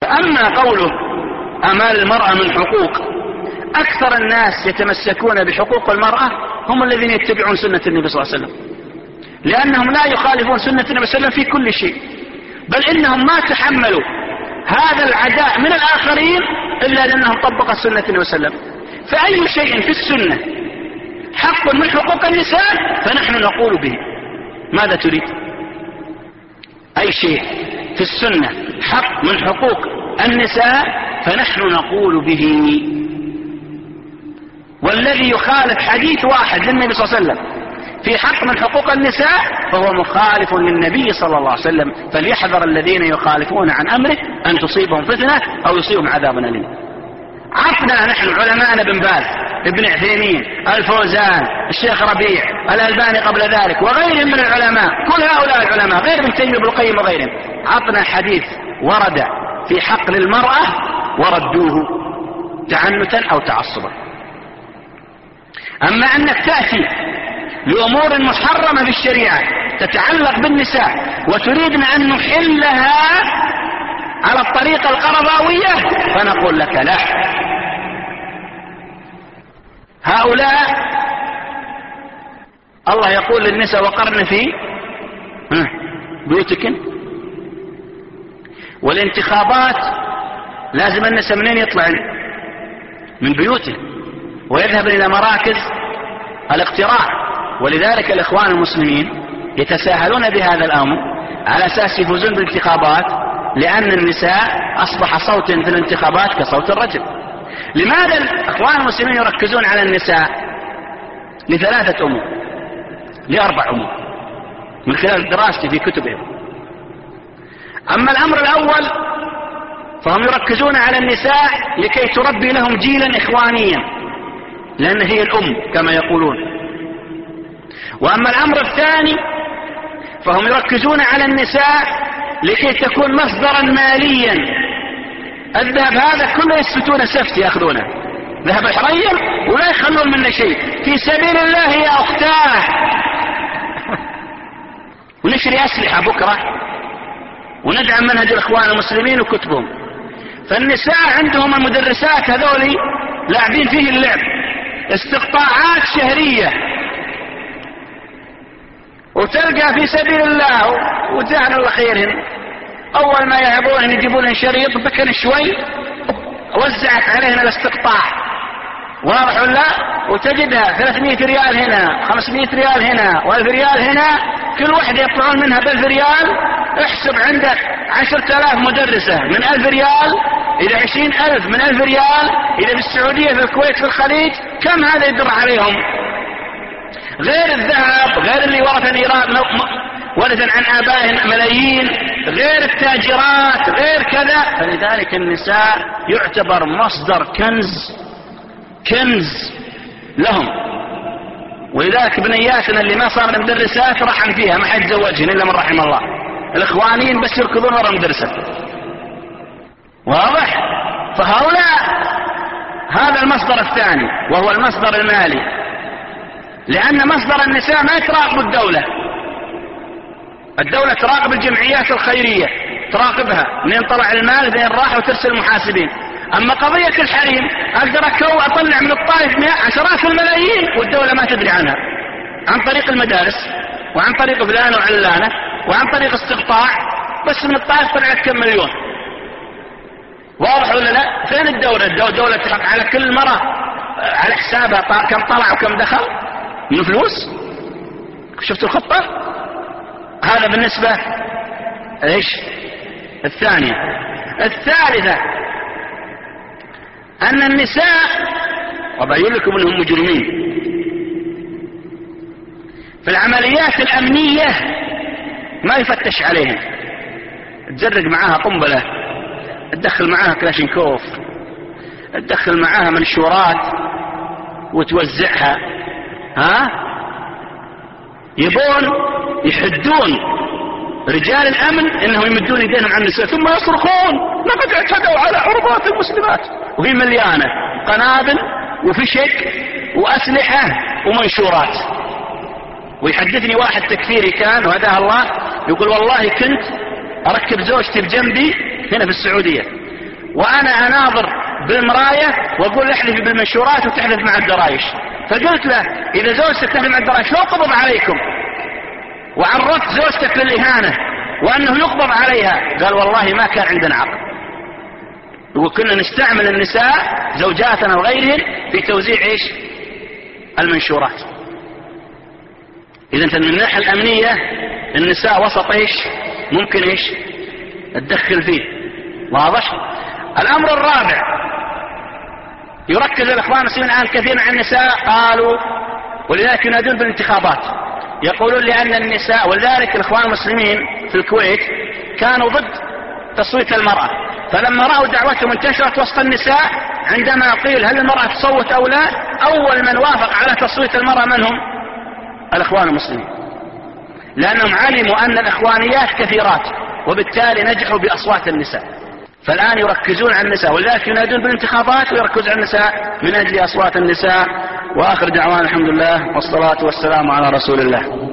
أما قوله أمال المرأة من حقوق، أكثر الناس يتمسكون بحقوق المرأة هم الذين يتبعون سنة النبي صلى الله عليه وسلم، لأنهم لا يخالفون سنة النبي صلى الله عليه وسلم في كل شيء، بل إنهم ما تحملوا هذا العداء من الآخرين إلا لأنهم طبقوا سنة النبي صلى الله عليه وسلم. فأي شيء في السنة حق من حقوق النساء فنحن نقول به. ماذا تريد؟ أي شيء في السنة حق من حقوق النساء فنحن نقول به. والذي يخالف حديث واحد للنبي صلى الله عليه وسلم في حق من حقوق النساء فهو مخالف للنبي صلى الله عليه وسلم، فليحذر الذين يخالفون عن أمره أن تصيبهم فتنة أو يصيبهم عذاب أليم. عرفنا نحن علماءنا بن باز، ابن عثيمين، الفوزان، الشيخ ربيع، الألباني قبل ذلك وغيرهم من العلماء، كل هؤلاء العلماء غير ابن تيمية وابن القيم وغيرهم، عطنا حديث ورد في حق للمرأة وردوه تعنتا أو تعصبا. أما أنك تأتي لأمور محرمة في الشريعة تتعلق بالنساء وتريدنا أن نحلها على الطريقة القرضاوية فنقول لك لا. هؤلاء الله يقول للنساء وقرن في بيوتكن، والانتخابات لازم النساء منين يطلعن؟ من بيوته ويذهب إلى مراكز الاقتراع. ولذلك الإخوان المسلمين يتساهلون بهذا الأمر على أساس يفوزون بالانتخابات، لأن النساء أصبح صوت في الانتخابات كصوت الرجل. لماذا الإخوان المسلمين يركزون على النساء؟ لثلاثة أمور، لأربع أمور من خلال دراستي في كتبهم. أما الأمر الأول فهم يركزون على النساء لكي تربي لهم جيلا إخوانيا، لأن هي الأم كما يقولون. وأما الأمر الثاني فهم يركزون على النساء لكي تكون مصدرا ماليا. الذهب هذا كله يسفتون سفت يأخذونه، ذهب حرير ولا يخلون منه شيء في سبيل الله يا أختاه. ونشري أسلحة بكرة وندعم منهج الإخوان المسلمين وكتبهم. فالنساء عندهم المدرسات هذولي لاعبين فيه اللعب، استقطاعات شهرية، وتلقى في سبيل الله وجعل الله خيرهن. أول ما يهبون يجيبون شريط بكن شوي وزعت عليهن الاستقطاع، واضح ولا؟ وتجدها 300 ريال هنا، 500 ريال هنا، و1000 ريال هنا، كل واحدة يطلعون منها ب1000 ريال. احسب عندك 10,000 مدرسة من 1000 ريال إلى 20,000 من 1000 ريال، إذا بالسعودية في الكويت في الخليج كم هذا يدر عليهم؟ غير الذهب، غير اللي ورثا عن آبائهم ملايين، غير التاجرات، غير كذا. فلذلك النساء يعتبر مصدر كنز لهم. ولذلك بنياتنا اللي ما صار مدرسات رحم فيها، ما حد يتزوجهن إلا من رحم الله. الإخوانيين بس يركضون ورا مدرسة، واضح؟ فهؤلاء هذا المصدر الثاني وهو المصدر المالي، لأن مصدر النساء ما تراقب الدولة تراقب الجمعيات الخيرية، تراقبها منين طلع المال فين راح وترسل المحاسبين. أما قضية الحريم أقدر أطلع من الطائف عشرات الملايين والدولة ما تدري عنها، عن طريق المدارس وعن طريق فلانة وعلانة وعن طريق استقطاع، بس من الطائف طلعت كم مليون. واضح ولا لا؟ فين الدولة تحق على كل مرة على حسابها كم طلع وكم دخل من فلوس؟ شفت الخطة؟ هذا بالنسبة ايش؟ الثانية. الثالثة أن النساء، وبين لكم أنهم مجرمين في العمليات الأمنية، ما يفتش عليهم، تزرق معاها قنبلة، تدخل معاها كلاشينكوف، تدخل معاها منشورات وتوزعها. يبون يحدون رجال الأمن إنهم يمدون يدينهم عن النساء ثم يصرخون لقد اعتدوا على عرضات المسلمات، وهي مليانة قنابل وفشك وأسلحة ومنشورات. ويحدثني واحد تكفيري كان وهداه الله، يقول والله كنت أركب زوجتي بجنبي هنا في السعودية، وأنا أناظر بالمراية وأقول احلفي بالمنشورات وتحلف مع الدرايش. فقلت له إذا زوجتك تحلف مع الدرايش لو قبض عليكم، وعرفت زوجتك للإهانة وأنه يقبض عليها. قال والله ما كان عندنا عقل، وكنا نستعمل النساء زوجاتنا وغيرهن في توزيع ايش؟ المنشورات. إذا من الناحية الأمنية النساء وسط ايش؟ ممكن ايش؟ تدخل فيه. واضح؟ الأمر الرابع، يركز الإخوان المسلمين الآن كثيرا على النساء، قالوا ولذلك ينادون بالانتخابات، يقولون لأن النساء، ولذلك الإخوان المسلمين في الكويت كانوا ضد تصويت المرأة، فلما رأوا دعوتهم انتشرت وسط النساء عندما قيل هل المرأة تصوت أو لا، أول من وافق على تصويت المرأة من هم؟ الإخوان المسلمين، لأنهم علموا أن الإخوانيات كثيرات وبالتالي نجحوا بأصوات النساء. فالآن يركزون على النساء، ولذلك ينادون بالانتخابات ويركزون على النساء من أجل أصوات النساء. وآخر دعوانا الحمد لله والصلاة والسلام على رسول الله.